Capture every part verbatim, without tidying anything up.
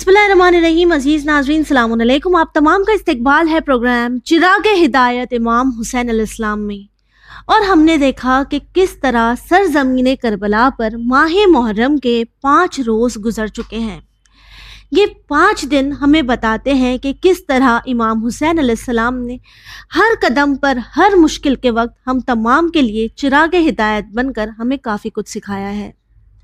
बिस्मिल्लाहिर्रहमानिर्रहीम। अजीज नाजरीन सलाम अलैकुम। आप तमाम का इस्तकबाल है प्रोग्राम चिराग हिदायत इमाम हुसैन अलैहिस्सलाम में। और हमने देखा कि किस तरह सरजमीन करबला पर माह मुहर्रम के पाँच रोज़ गुजर चुके हैं। ये पाँच दिन हमें बताते हैं कि किस तरह इमाम हुसैन अलैहिस्सलाम ने हर कदम पर, हर मुश्किल के वक्त हम तमाम के लिए चिराग हिदायत बनकर हमें काफ़ी कुछ सिखाया है।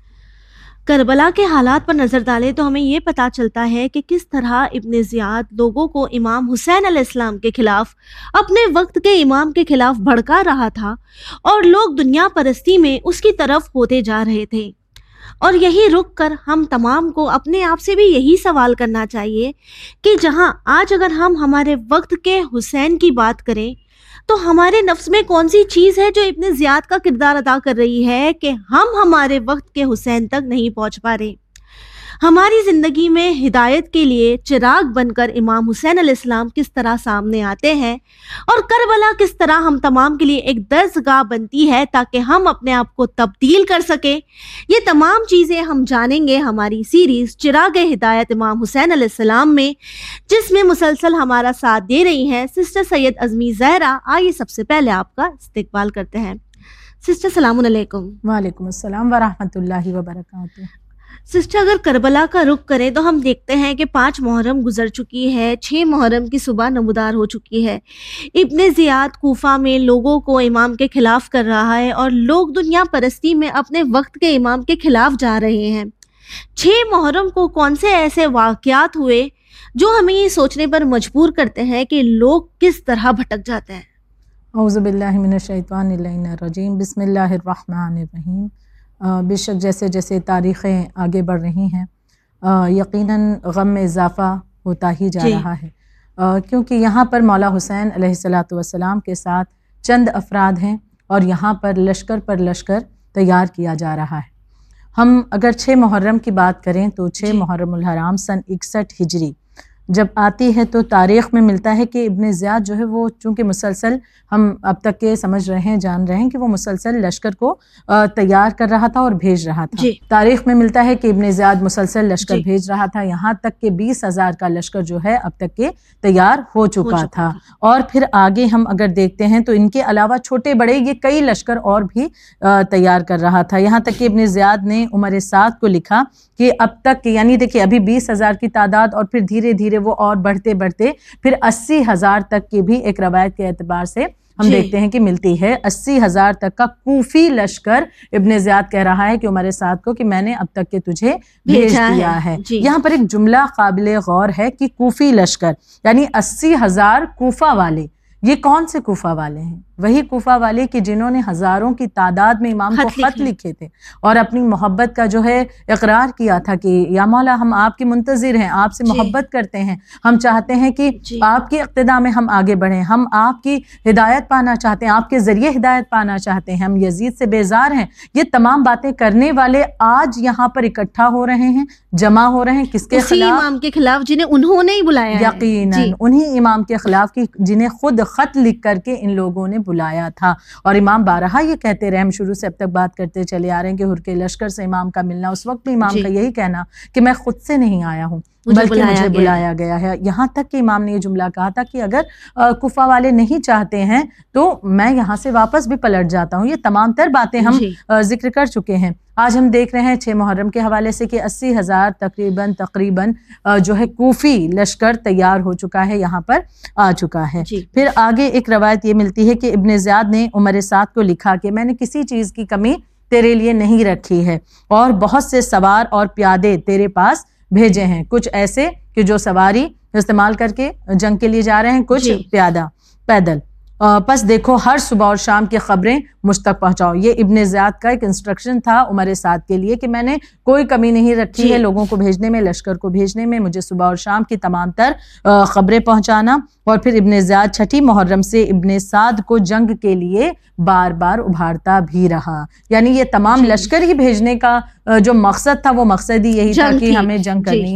करबला के हालात पर नज़र डालें तो हमें ये पता चलता है कि किस तरह इब्न ज़ियाद लोगों को इमाम हुसैन अलैहिस्सलाम के ख़िलाफ़, अपने वक्त के इमाम के ख़िलाफ़ भड़का रहा था और लोग दुनिया परस्ती में उसकी तरफ होते जा रहे थे। और यही रुक कर हम तमाम को अपने आप से भी यही सवाल करना चाहिए कि जहाँ आज अगर हम हमारे वक्त के हुसैन की बात करें तो हमारे नफ्स में कौन सी चीज़ है जो इब्न ज़ियाद का किरदार अदा कर रही है कि हम हमारे वक्त के हुसैन तक नहीं पहुंच पा रहे। हमारी ज़िंदगी में हिदायत के लिए चिराग बनकर इमाम हुसैन अलैहिस्सलाम किस तरह सामने आते हैं और करबला किस तरह हम तमाम के लिए एक दर्सगाह बनती है ताकि हम अपने आप को तब्दील कर सकें। ये तमाम चीज़ें हम जानेंगे हमारी सीरीज़ चिराग हिदायत इमाम हुसैन अलैहिस्सलाम में, जिसमें मुसलसल हमारा साथ दे रही हैं सिस्टर सैयद अज़मी ज़हरा। आइए सबसे पहले आपका इस्तकबाल करते हैं। सिस्टर सलामुन अलैकुम। वालेकुम अस्सलाम व रहमतुल्लाहि व बरकातुहू। सिस्टर, अगर करबला का रुख करें तो हम देखते हैं कि पाँच मुहर्रम गुजर चुकी है, छः मुहर्रम की सुबह नमूदार हो चुकी है। इब्न ज़ियाद कूफा में लोगों को इमाम के ख़िलाफ़ कर रहा है और लोग दुनिया परस्ती में अपने वक्त के इमाम के ख़िलाफ़ जा रहे हैं। छः मुहर्रम को कौन से ऐसे वाक़यात हुए जो हमें ये सोचने पर मजबूर करते हैं कि लोग किस तरह भटक जाते हैं? औज़ु बिल्लाहि मिनश शैतानिर रजीम, बिस्मिल्लाहिर रहमानिर रहीम। बेशक जैसे जैसे तारीख़ें आगे बढ़ रही हैं यकीनन गम में इजाफ़ा होता ही जा रहा है, आ, क्योंकि यहाँ पर मौला हुसैन अलैहिस्सलातु वस्सलाम के साथ चंद अफराद हैं और यहाँ पर लश्कर पर लश्कर तैयार किया जा रहा है। हम अगर छः मुहर्रम की बात करें तो छः मुहर्रमुल हराम सन इकसठ हिजरी जब आती है तो तारीख़ में मिलता है कि इब्न ज़ियाद जो है वो चूँकि मुसलसल हम अब तक के समझ रहे हैं, जान रहे हैं कि वो मुसलसल लश्कर को तैयार कर रहा था और भेज रहा था। तारीख़ में मिलता है कि इब्न ज़ियाद मुसलसल लश्कर भेज रहा था, यहाँ तक कि बीस हज़ार का लश्कर जो है अब तक के तैयार हो चुका, हो चुका था। था और फिर आगे हम अगर देखते हैं तो इनके अलावा छोटे बड़े ये कई लश्कर और भी तैयार कर रहा था। यहाँ तक कि इब्न ज़ियाद ने उमर साद को लिखा कि अब तक यानी देखिए अभी बीस हज़ार की तादाद और फिर धीरे धीरे वो और बढ़ते बढ़ते फिर अस्सी हज़ार तक की भी एक रवायत के एतबार से हम देखते हैं कि मिलती है। अस्सी हज़ार तक का कूफी लश्कर इब्न ज़ियाद कह रहा है कि उमर साद को कि मैंने अब तक के तुझे भेज दिया है, है। यहाँ पर एक जुमला काबिल गौर है कि कूफी लश्कर यानी अस्सी हज़ार कूफा वाले। ये कौन से कूफा वाले हैं? वही कूफा वाले कि जिन्होंने हज़ारों की तादाद में इमाम को ख़त लिखे थे और अपनी मोहब्बत का जो है इकरार किया था कि या मौला हम आपकी मुंतज़िर हैं, आपसे मोहब्बत करते हैं, हम चाहते हैं कि आपकी इक़्तिदा में हम आगे बढ़ें, हम आपकी हिदायत पाना चाहते हैं, आपके ज़रिए हिदायत पाना चाहते हैं, हम यजीद से बेजार हैं। ये तमाम बातें करने वाले आज यहाँ पर इकट्ठा हो रहे हैं, जमा हो रहे हैं। किसके खिलाफ? इमाम के खिलाफ जिन्हें उन्होंने ही बुलाया, यकीनन उन्हीं इमाम के खिलाफ की जिन्हें खुद ख़त लिख करके इन लोगों ने बुलाया था। और इमाम बारहा ये कहते रहे, हम शुरू से अब तक बात करते चले आ रहे हैं कि हुर के लश्कर से इमाम का मिलना, उस वक्त भी इमाम का यही कहना कि मैं खुद से नहीं आया हूँ बल्कि मुझे बुलाया गया है। यहाँ तक कि इमाम ने ये जुमला कहा था कि अगर कुफा वाले नहीं चाहते हैं तो मैं यहाँ से वापस भी पलट जाता हूँ। ये तमाम तर बातें हम जिक्र कर चुके हैं। आज हम देख रहे हैं छः मुहर्रम के हवाले से कि अस्सी हज़ार तकरीबन तकरीबन जो है कूफी लश्कर तैयार हो चुका है, यहाँ पर आ चुका है। फिर आगे एक रवायत ये मिलती है कि इब्न ज़ियाद ने उमर साद को लिखा कि मैंने किसी चीज़ की कमी तेरे लिए नहीं रखी है और बहुत से सवार और प्यादे तेरे पास भेजे हैं, कुछ ऐसे कि जो सवारी इस्तेमाल करके जंग के लिए जा रहे हैं, कुछ प्यादा पैदल। बस देखो हर सुबह और शाम की खबरें मुझ तक पहुंचाओ। ये इब्न ज़ियाद का एक इंस्ट्रक्शन था उमर साद के लिए कि मैंने कोई कमी नहीं रखी है लोगों को भेजने में, लश्कर को भेजने में, मुझे सुबह और शाम की तमाम तर खबरें पहुंचाना। और फिर इब्न ज़ियाद छठी मुहर्रम से इब्न साद को जंग के लिए बार बार उभारता भी रहा। यानी ये तमाम लश्कर ही भेजने का जो मकसद था वो मकसद ही यही था कि हमें जंग करनी है,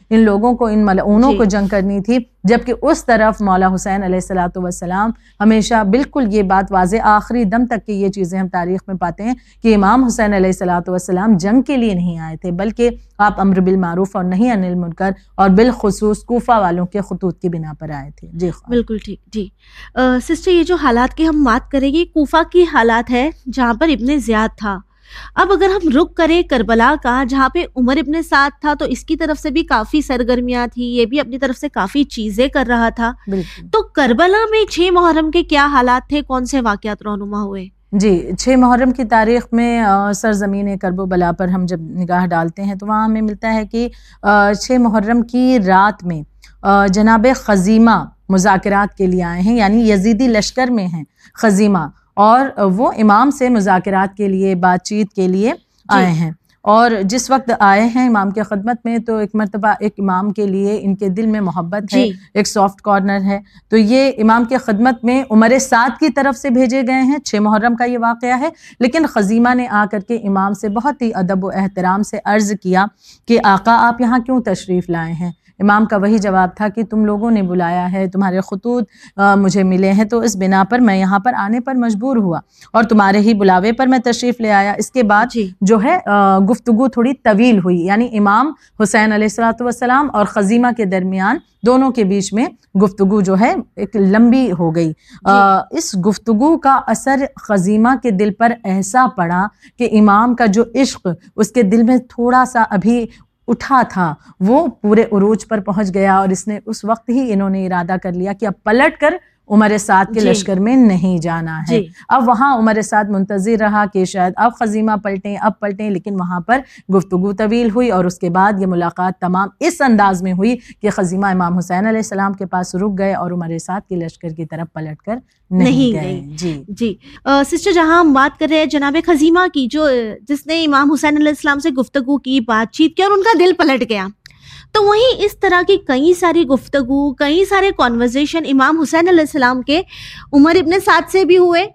ان لوگوں کو، ان ملعونوں کو جنگ کرنی تھی، جبکہ اس طرف مولا حسین علیہ الصلوۃ والسلام ہمیشہ بالکل یہ بات واضح آخری دم تک کہ یہ چیزیں ہم تاریخ میں پاتے ہیں کہ امام حسین علیہ الصلوۃ والسلام جنگ کے لیے نہیں آئے تھے، بلکہ آپ امر بالمعروف اور نہی عن المنکر اور بالخصوص کوفہ والوں کے خطوط کی بنا پر آئے تھے. جی بالکل ٹھیک. جی سسٹر، یہ جو حالات کی ہم بات کریں گے کوفہ کی حالات ہے جہاں پر ابن زیاد تھا. اب اگر ہم رخ کریں کربلا کا جہاں پہ عمر ابن سعد تھا، تو اس کی طرف سے بھی کافی سرگرمیاں تھی، یہ بھی اپنی طرف سے کافی چیزیں کر رہا تھا. تو کربلا میں چھ محرم کے کیا حالات تھے، کون سے واقعات رونما ہوئے؟ جی، چھ محرم کی تاریخ میں سرزمین کرب و بلا پر ہم جب نگاہ ڈالتے ہیں تو وہاں ہمیں ملتا ہے کہ چھ محرم کی رات میں جناب خزیمہ مذاکرات کے لیے آئے ہیں، یعنی یزیدی لشکر میں ہیں خزیمہ، اور وہ امام سے مذاکرات کے لیے، بات چیت کے لیے آئے ہیں. اور جس وقت آئے ہیں امام کے خدمت میں تو ایک مرتبہ ایک امام کے لیے ان کے دل میں محبت ہے، ایک سافٹ کارنر ہے، تو یہ امام کے خدمت میں عمر سعد کی طرف سے بھیجے گئے ہیں. چھ محرم کا یہ واقعہ ہے، لیکن خزیمہ نے آ کر کے امام سے بہت ہی ادب و احترام سے عرض کیا کہ آقا آپ یہاں کیوں تشریف لائے ہیں؟ امام کا وہی جواب تھا کہ تم لوگوں نے بلایا ہے، تمہارے خطوط مجھے ملے ہیں، تو اس بنا پر میں یہاں پر آنے پر مجبور ہوا اور تمہارے ہی بلاوے پر میں تشریف لے آیا. اس کے بعد جی. جو ہے گفتگو تھوڑی طویل ہوئی، یعنی امام حسین علیہ الصلوۃ والسلام اور خزیمہ کے درمیان دونوں کے بیچ میں گفتگو جو ہے ایک لمبی ہو گئی. جی. اس گفتگو کا اثر خزیمہ کے دل پر ایسا پڑا کہ امام کا جو عشق اس کے دل میں تھوڑا سا ابھی اٹھا تھا وہ پورے عروج پر پہنچ گیا، اور اس نے اس وقت ہی انہوں نے ارادہ کر لیا کہ اب پلٹ کر عمر سعد کے جی. لشکر میں نہیں جانا ہے. جی. اب وہاں عمر سعد منتظر رہا کہ شاید اب خزیمہ پلٹیں اب پلٹیں لیکن وہاں پر گفتگو طویل ہوئی، اور اس کے بعد یہ ملاقات تمام اس انداز میں ہوئی کہ خزیمہ امام حسین علیہ السلام کے پاس رک گئے اور عمر سعد کے لشکر کی طرف پلٹ کر نہیں, نہیں گئے. جی جی سسٹر، جہاں ہم بات کر رہے ہیں جناب خزیمہ کی، جو جس نے امام حسین علیہ السلام سے گفتگو کی، بات چیت کی اور ان کا دل پلٹ گیا، تو وہیں اس طرح کی کئی ساری گفتگو، کئی سارے کانورزیشن امام حسین علیہ السلام کے عمر ابن سعد سے بھی ہوئے.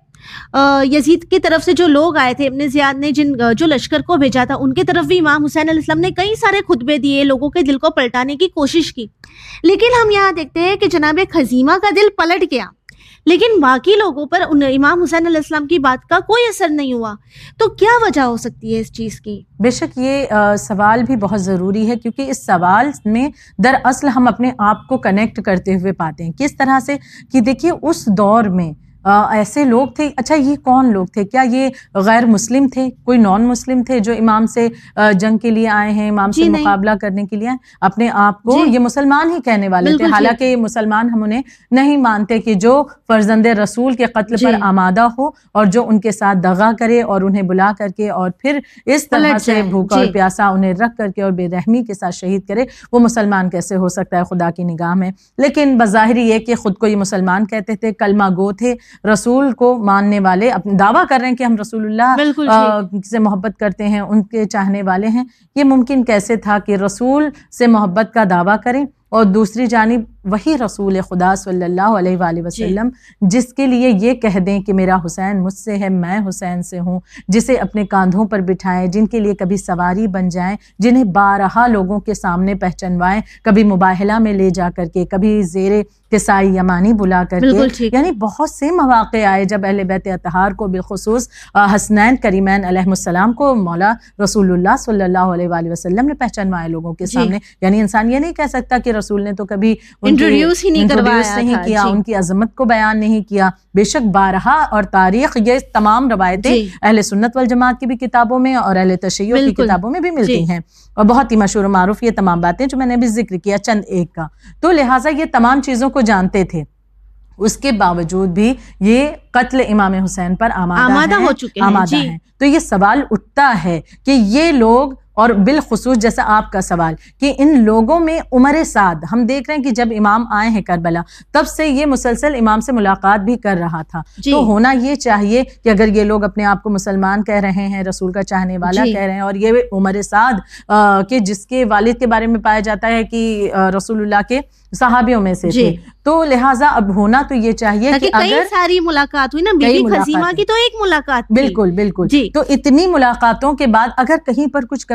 یزید کی طرف سے جو لوگ آئے تھے، ابن زیاد نے جن جو لشکر کو بھیجا تھا ان کی طرف بھی امام حسین علیہ السلام نے کئی سارے خطبے دیے، لوگوں کے دل کو پلٹانے کی کوشش کی. لیکن ہم یہاں دیکھتے ہیں کہ جناب خزیمہ کا دل پلٹ گیا، لیکن باقی لوگوں پر امام حسین علیہ السلام کی بات کا کوئی اثر نہیں ہوا. تو کیا وجہ ہو سکتی ہے اس چیز کی؟ بے شک یہ سوال بھی بہت ضروری ہے، کیونکہ اس سوال میں دراصل ہم اپنے آپ کو کنیکٹ کرتے ہوئے پاتے ہیں. کس طرح سے کہ دیکھیے اس دور میں ایسے لوگ تھے. اچھا یہ کون لوگ تھے؟ کیا یہ غیر مسلم تھے؟ کوئی نان مسلم تھے جو امام سے جنگ کے لیے آئے ہیں، امام سے مقابلہ کرنے کے لیے آئے؟ اپنے آپ کو یہ مسلمان ہی کہنے والے تھے، حالانکہ یہ مسلمان ہم انہیں نہیں مانتے کہ جو فرزند رسول کے قتل پر آمادہ ہو اور جو ان کے ساتھ دغا کرے اور انہیں بلا کر کے اور پھر اس طرح سے بھوکا اور پیاسا انہیں رکھ کر کے اور بے رحمی کے ساتھ شہید کرے، وہ مسلمان کیسے ہو سکتا ہے خدا کی نگاہ میں؟ لیکن بظاہر یہ کہ خود کو یہ مسلمان کہتے تھے، کلمہ گو تھے، رسول کو ماننے والے، اپنے دعویٰ کر رہے ہیں کہ ہم رسول اللہ سے محبت کرتے ہیں، ان کے چاہنے والے ہیں. یہ ممکن کیسے تھا کہ رسول سے محبت کا دعویٰ کریں اور دوسری جانب وہی رسول خدا صلی اللہ علیہ وآلہ وسلم جس کے لیے یہ کہہ دیں کہ میرا حسین مجھ سے ہے، میں حسین سے ہوں، جسے اپنے کاندھوں پر بٹھائیں، جن کے لیے کبھی سواری بن جائیں، جنہیں بارہا لوگوں کے سامنے پہچنوائیں، کبھی مباہلہ میں لے جا کر کے، کبھی زیر کسائی یمانی بلا کر کے. یعنی بہت سے مواقع آئے جب اہل بیت اطہار کو، بالخصوص حسنین کریمین علیہ السلام کو مولا رسول اللہ صلی اللہ علیہ وآلہ وسلم نے پہچنوائے لوگوں کے سامنے. یعنی انسان یہ نہیں کہہ سکتا کہ رسول نے تو کبھی انٹروڈیوس ہی نہیں کروایا نہیں کیا، ان کی عظمت کو بیان نہیں کیا. بے شک بارہا اور تاریخ یہ تمام روایتیں اہل سنت والجماعت کی بھی کتابوں میں اور اہل تشیع کی کتابوں میں بھی ملتی ہیں، اور بہت ہی مشہور و معروف یہ تمام باتیں جو میں نے بھی ذکر کیا چند ایک کا. تو لہٰذا یہ تمام چیزوں کو جانتے تھے، اس کے باوجود بھی یہ قتل امام حسین پر آمادہ ہو چکے ہیں. تو یہ سوال اٹھتا ہے کہ یہ لوگ، اور بالخصوص جیسا آپ کا سوال کہ ان لوگوں میں عمر سعد، ہم دیکھ رہے ہیں کہ جب امام آئے ہیں کربلا تب سے یہ مسلسل امام سے ملاقات بھی کر رہا تھا. تو ہونا یہ چاہیے کہ اگر یہ لوگ اپنے آپ کو مسلمان کہہ رہے ہیں، رسول کا چاہنے والا کہہ رہے ہیں، اور یہ عمر سعد کہ جس کے والد کے بارے میں پایا جاتا ہے کہ رسول اللہ کے صحابیوں میں سے تھے، تو لہٰذا اب ہونا تو یہ چاہیے کہ اگر ساری ملاقات ہوئی نا، بی بی خزیمہ کی تو ایک ملاقات، بالکل بالکل، تو اتنی ملاقاتوں کے بعد اگر کہیں پر کچھ کمی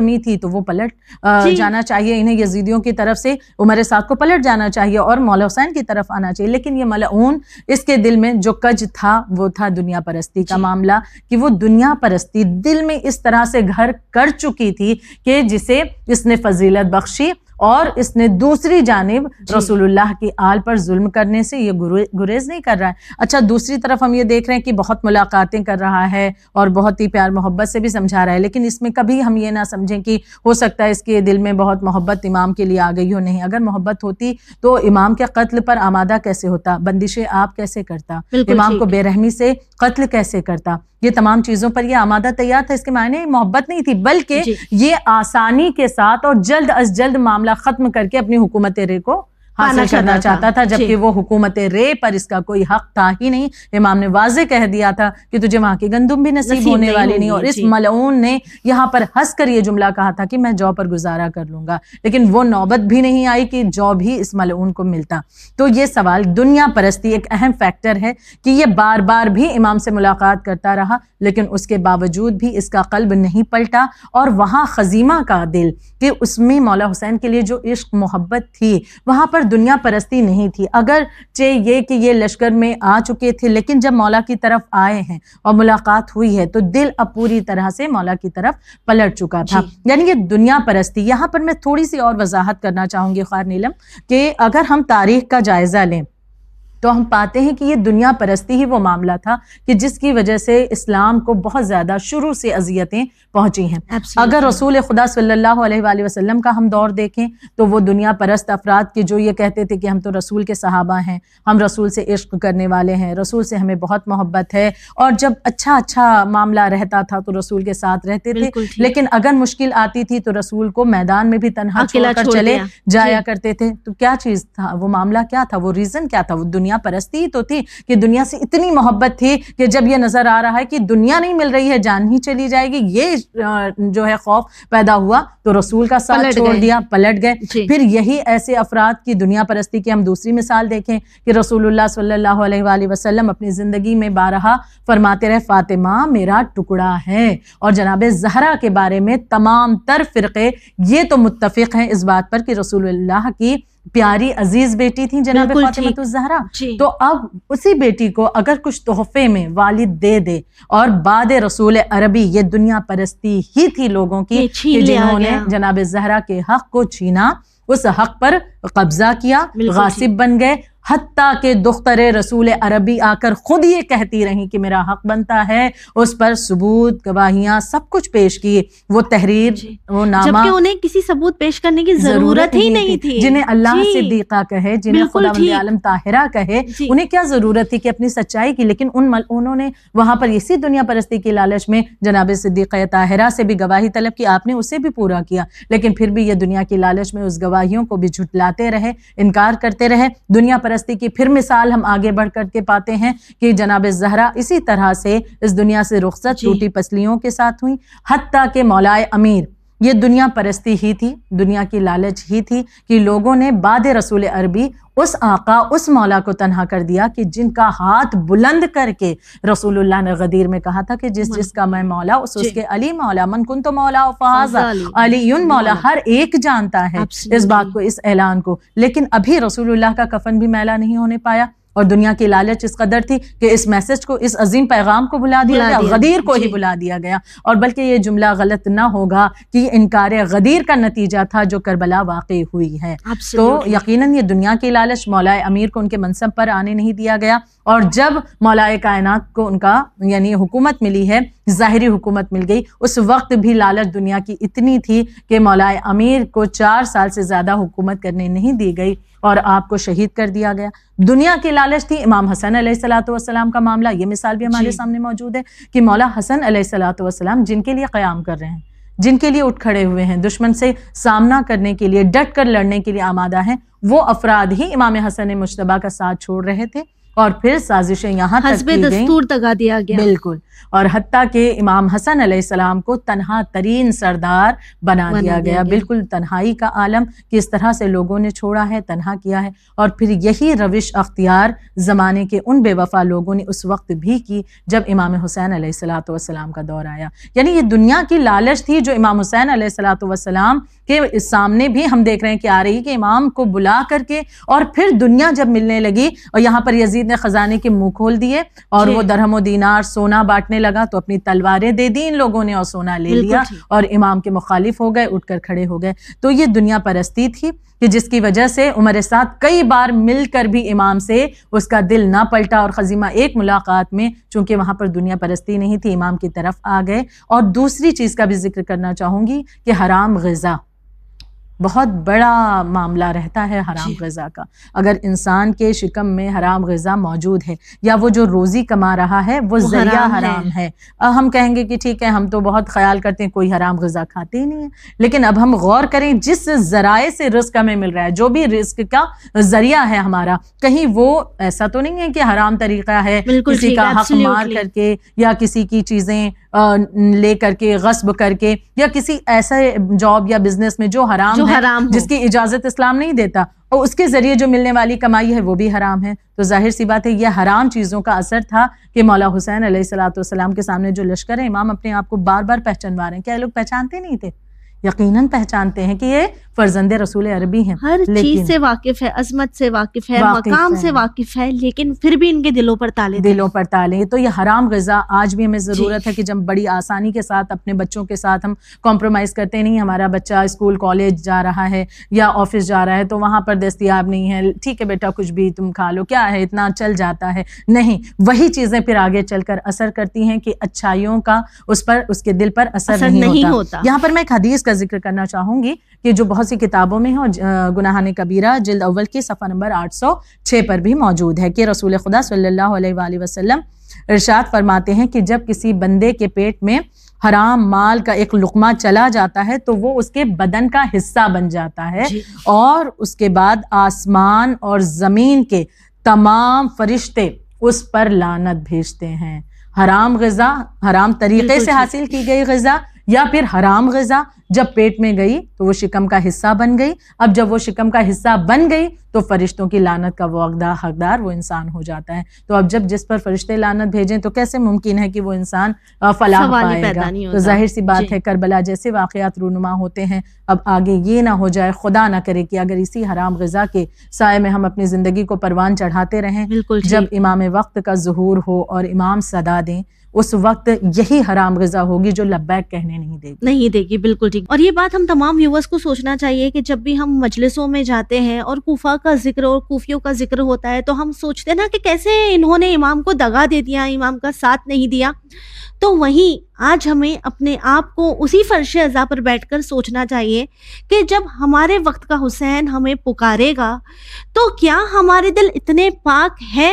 کمی تھی تو وہ پلٹ جانا چاہیے، انہیں یزیدیوں کی طرف سے عمر سعد کو پلٹ جانا چاہیے اور مولا حسین کی طرف آنا چاہیے. لیکن یہ ملعون اس کے دل میں جو کج تھا وہ تھا دنیا پرستی کا معاملہ، کہ وہ دنیا پرستی دل میں اس طرح سے گھر کر چکی تھی کہ جسے اس نے فضیلت بخشی اور اس نے دوسری جانب رسول اللہ کی آل پر ظلم کرنے سے یہ گریز نہیں کر رہا ہے. اچھا دوسری طرف ہم یہ دیکھ رہے ہیں کہ بہت ملاقاتیں کر رہا ہے اور بہت ہی پیار محبت سے بھی سمجھا رہا ہے، لیکن اس میں کبھی ہم یہ نہ سمجھیں کہ ہو سکتا ہے اس کے دل میں بہت محبت امام کے لیے آ گئی ہو. نہیں، اگر محبت ہوتی تو امام کے قتل پر آمادہ کیسے ہوتا، بندش آپ کیسے کرتا، امام کو بے رحمی سے قتل کیسے کرتا، یہ تمام چیزوں پر یہ آمادہ تیار تھا. اس کے معنی محبت نہیں تھی، بلکہ یہ آسانی کے ساتھ اور جلد از جلد معاملہ ختم کر کے اپنی حکومت رے کو حاصل کرنا چاہتا تھا، جبکہ وہ حکومت رے پر اس کا کوئی حق تھا ہی نہیں. امام نے واضح کہہ دیا تھا کہ تجھے وہاں کی گندم بھی نصیب ہونے والی نہیں، اور اس ملعون نے یہاں پر ہنس کر یہ جملہ کہا تھا کہ میں جو پر گزارا کر لوں گا، لیکن وہ نوبت بھی نہیں آئی کہ جو بھی اس ملعون کو ملتا. تو یہ سوال دنیا پرستی ایک اہم فیکٹر ہے کہ یہ بار بار بھی امام سے ملاقات کرتا رہا، لیکن اس کے باوجود بھی اس کا قلب نہیں پلٹا، اور وہاں خزیمہ کا دل کہ اس میں مولا حسین کے لیے جو عشق محبت تھی وہاں پر دنیا پرستی نہیں تھی. اگرچہ یہ کہ یہ لشکر میں آ چکے تھے، لیکن جب مولا کی طرف آئے ہیں اور ملاقات ہوئی ہے تو دل اب پوری طرح سے مولا کی طرف پلٹ چکا تھا. یعنی یہ دنیا پرستی. یہاں پر میں تھوڑی سی اور وضاحت کرنا چاہوں گی خواہر نیلم، کہ اگر ہم تاریخ کا جائزہ لیں تو ہم پاتے ہیں کہ یہ دنیا پرستی ہی وہ معاملہ تھا کہ جس کی وجہ سے اسلام کو بہت زیادہ شروع سے اذیتیں پہنچی ہیں. اگر رسول خدا صلی اللہ علیہ وآلہ وسلم کا ہم دور دیکھیں تو وہ دنیا پرست افراد کے جو یہ کہتے تھے کہ ہم تو رسول کے صحابہ ہیں، ہم رسول سے عشق کرنے والے ہیں، رسول سے ہمیں بہت محبت ہے، اور جب اچھا اچھا معاملہ رہتا تھا تو رسول کے ساتھ رہتے تھے، لیکن اگر مشکل آتی تھی تو رسول کو میدان میں بھی تنہا چھوڑ کر چلے جایا کرتے تھے. تو کیا چیز تھا وہ معاملہ، کیا تھا وہ ریزن، کیا تھا وہ دنیا پرستی تو تھی کہ دنیا سے اتنی محبت تھی کہ جب یہ نظر آ رہا ہے کہ دنیا نہیں مل رہی ہے، جان ہی چلی جائے گی، یہ جو ہے خوف پیدا ہوا تو رسول کا ساتھ چھوڑ دیا، پلٹ گئے. پھر یہی ایسے افراد کی دنیا پرستی کی ہم دوسری مثال دیکھیں کہ رسول اللہ صلی اللہ علیہ وآلہ وسلم اپنی زندگی میں بارہا فرماتے رہے فاطمہ میرا ٹکڑا ہے، اور جناب زہرا کے بارے میں تمام تر فرقے یہ تو متفق ہیں اس بات پر کہ رسول اللہ کی پیاری عزیز بیٹی تھی جناب فاطمہ الزہرا. تو اب اسی بیٹی کو اگر کچھ تحفے میں والد دے دے، اور بعد رسول عربی یہ دنیا پرستی ہی تھی لوگوں کی کہ جنہوں نے جناب زہرا کے حق کو چھینا، اس حق پر قبضہ کیا، غاصب بن گئے، حتیٰ کہ دختر رسول عربی آ کر خود یہ کہتی رہی کہ میرا حق بنتا ہے، اس پر ثبوت، گواہیاں سب کچھ پیش کیے، وہ تحریر، وہ نامہ، جبکہ انہیں کسی ثبوت پیش کرنے کی ضرورت ہی نہیں تھی. جنہیں اللہ صدیقہ کہے، جنہیں خداوند عالم طاہرہ کہے، انہیں کیا ضرورت تھی کہ اپنی سچائی کی. لیکن ان انہوں نے وہاں پر اسی دنیا پرستی کی لالچ میں جناب صدیقہ طاہرہ سے بھی گواہی طلب کی، آپ نے اسے بھی پورا کیا، لیکن پھر بھی یہ دنیا کی لالچ میں اس گواہیوں کو بھی جھٹلاتے رہے، انکار کرتے رہے. دنیا پرستی کی پھر مثال ہم آگے بڑھ کر کے پاتے ہیں کہ جناب زہرا اسی طرح سے اس دنیا سے رخصت ٹوٹی پسلیوں کے ساتھ ہوئی، حتیٰ کہ مولائے امیر یہ دنیا پرستی ہی تھی، دنیا کی لالچ ہی تھی کہ لوگوں نے بعد رسول عربی اس آقا، اس مولا کو تنہا کر دیا کہ جن کا ہاتھ بلند کر کے رسول اللہ نے غدیر میں کہا تھا کہ جس جس کا میں مولا اس اس کے علی مولا، من کنت مولا فہذا علی مولا. ہر ایک جانتا ہے اس بات کو، اس اعلان کو، لیکن ابھی رسول اللہ کا کفن بھی میلا نہیں ہونے پایا. اور دنیا کی لالچ اس قدر تھی کہ اس میسج کو، اس عظیم پیغام کو بلا دیا گیا، غدیر کو ہی بلا دیا گیا. اور بلکہ یہ جملہ غلط نہ ہوگا کہ یہ انکار غدیر کا نتیجہ تھا جو کربلا واقع ہوئی ہے. تو یقیناً یہ دنیا کی لالچ مولا امیر کو ان کے منصب پر آنے نہیں دیا گیا. اور جب مولا کائنات کو ان کا یعنی حکومت ملی ہے، ظاہری حکومت مل گئی، اس وقت بھی لالچ دنیا کی اتنی تھی کہ مولا امیر کو چار سال سے زیادہ حکومت کرنے نہیں دی گئی اور آپ کو شہید کر دیا گیا. دنیا کی لالچ تھی. امام حسن علیہ الصلوۃ والسلام کا معاملہ، یہ مثال بھی ہمارے سامنے موجود ہے کہ مولا حسن علیہ الصلوۃ والسلام جن کے لیے قیام کر رہے ہیں، جن کے لیے اٹھ کھڑے ہوئے ہیں، دشمن سے سامنا کرنے کے لیے ڈٹ کر لڑنے کے لیے آمادہ ہیں، وہ افراد ہی امام حسن مجتبیٰ کا ساتھ چھوڑ رہے تھے. اور پھر سازشیں یہاں تک حسب دستور تگا دیا گیا. بالکل. اور حتیٰ کہ امام حسن علیہ السلام کو تنہا ترین سردار بنا دیا گیا، بالکل تنہائی کا عالم کس طرح سے لوگوں نے چھوڑا ہے، تنہا کیا ہے. اور پھر یہی روش اختیار زمانے کے ان بے وفا لوگوں نے اس وقت بھی کی جب امام حسین علیہ الصلوۃ والسلام کا دور آیا. یعنی یہ دنیا کی لالچ تھی جو امام حسین علیہ الصلوۃ والسلام کے سامنے بھی ہم دیکھ رہے ہیں کہ آ رہی، کہ امام کو بلا کر کے اور پھر دنیا جب ملنے لگی اور یہاں پر یزید نے خزانے کے منہ کھول دیے اور وہ درہم و دینار سونا بانٹنے لگا تو اپنی تلواریں دے دی ان لوگوں نے اور سونا لے لیا اور امام کے مخالف ہو گئے، اٹھ کر کھڑے ہو گئے. تو یہ دنیا پرستی تھی کہ جس کی وجہ سے عمر سعد کئی بار مل کر بھی امام سے اس کا دل نہ پلٹا اور خزیمہ ایک ملاقات میں چونکہ وہاں پر دنیا پرستی نہیں تھی امام کی طرف آ گئے. اور دوسری چیز کا بھی ذکر کرنا چاہوں گی کہ حرام غذا بہت بڑا معاملہ رہتا ہے حرام غذا کا. اگر انسان کے شکم میں حرام غذا موجود ہے یا وہ جو روزی کما رہا ہے وہ ذریعہ حرام ہے. ہم کہیں گے کہ ٹھیک ہے ہم تو بہت خیال کرتے ہیں کوئی حرام غذا کھاتے ہی نہیں ہے، لیکن اب ہم غور کریں جس ذرائع سے رزق ہمیں مل رہا ہے، جو بھی رزق کا ذریعہ ہے ہمارا، کہیں وہ ایسا تو نہیں ہے کہ حرام طریقہ ہے کسی کا حق مار کر کے یا کسی کی چیزیں لے کر کے غصب کر کے یا کسی ایسے جاب یا بزنس میں جو حرام ہے جس کی اجازت اسلام نہیں دیتا اور اس کے ذریعے جو ملنے والی کمائی ہے وہ بھی حرام ہے. تو ظاہر سی بات ہے یہ حرام چیزوں کا اثر تھا کہ مولا حسین علیہ الصلوۃ والسلام کے سامنے جو لشکر ہے امام اپنے آپ کو بار بار پہچانوا رہے ہیں. کیا لوگ پہچانتے نہیں تھے؟ یقیناً پہچانتے ہیں کہ یہ فرزند رسول عربی ہیں، ہر چیز سے واقف ہے، عظمت سے واقف ہے، مقام سے واقف ہے، لیکن پھر بھی ان کے دلوں پر تالے دلوں پر تالے. تو یہ حرام غذا آج بھی ہمیں ضرورت ہے کہ جب بڑی آسانی کے ساتھ اپنے بچوں کے ساتھ ہم کمپرومائز کرتے نہیں، ہمارا بچہ اسکول کالج جا رہا ہے یا آفس جا رہا ہے تو وہاں پر دستیاب نہیں ہے، ٹھیک ہے بیٹا کچھ بھی تم کھا لو، کیا ہے اتنا چل جاتا ہے. نہیں، وہی چیزیں پھر آگے چل کر اثر کرتی ہیں کہ اچھائیوں کا اس پر اس کے دل پر اثر نہیں ہوتا. یہاں پر میں ایک حدیث کا ذکر کرنا چاہوں گی کہ جو بہت سی کتابوں میں ہے اور گناہان کبیرہ جلد اول کی صفحہ نمبر آٹھ سو چھ پر بھی موجود ہے کہ رسول خدا صلی اللہ علیہ وآلہ وسلم ارشاد فرماتے ہیں کہ جب کسی بندے کے پیٹ میں حرام مال کا ایک لقمہ چلا جاتا ہے تو وہ اس کے بدن کا حصہ بن جاتا ہے اور اس کے بعد آسمان اور زمین کے تمام فرشتے اس پر لعنت بھیجتے ہیں. حرام غذا، حرام طریقے سے حاصل کی گئی غذا یا پھر حرام غذا جب پیٹ میں گئی تو وہ شکم کا حصہ بن گئی. اب جب وہ شکم کا حصہ بن گئی تو فرشتوں کی لعنت کا وہ حقدار وہ انسان ہو جاتا ہے. تو اب جب جس پر فرشتے لعنت بھیجیں تو کیسے ممکن ہے کہ وہ انسان فلاح پائے گا؟ تو ظاہر سی بات ہے کربلا جیسے واقعات رونما ہوتے ہیں. اب آگے یہ نہ ہو جائے، خدا نہ کرے کہ اگر اسی حرام غذا کے سائے میں ہم اپنی زندگی کو پروان چڑھاتے رہیں، جب امام وقت کا ظہور ہو اور امام صدا دیں اس وقت یہی حرام غذا ہوگی جو لبیک کہنے نہیں دے گی نہیں دے گی بالکل ٹھیک. اور یہ بات ہم تمام ویورز کو سوچنا چاہیے کہ جب بھی ہم مجلسوں میں جاتے ہیں اور کوفہ کا ذکر اور کوفیوں کا ذکر ہوتا ہے تو ہم سوچتے ہیں نا کہ کیسے انہوں نے امام کو دغا دے دیا، امام کا ساتھ نہیں دیا. تو وہیں آج ہمیں اپنے آپ کو اسی فرش ازا پر بیٹھ کر سوچنا چاہیے کہ جب ہمارے وقت کا حسین ہمیں پکارے گا تو کیا ہمارے دل اتنے پاک ہے؟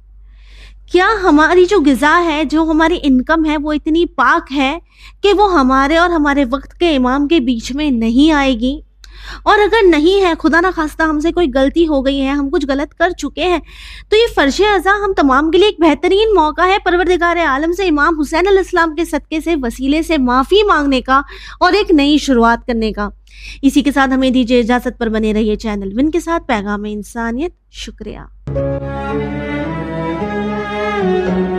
کیا ہماری جو غذا ہے، جو ہماری انکم ہے وہ اتنی پاک ہے کہ وہ ہمارے اور ہمارے وقت کے امام کے بیچ میں نہیں آئے گی؟ اور اگر نہیں ہے، خدا نہ خواستہ ہم سے کوئی غلطی ہو گئی ہے، ہم کچھ غلط کر چکے ہیں، تو یہ فرش ازا ہم تمام کے لیے ایک بہترین موقع ہے پروردگار عالم سے امام حسین علیہ السلام کے صدقے سے وسیلے سے معافی مانگنے کا اور ایک نئی شروعات کرنے کا. اسی کے ساتھ ہمیں دیجیے اجازت، پر بنے رہیے چینل ون کے ساتھ پیغام انسانیت. شکریہ.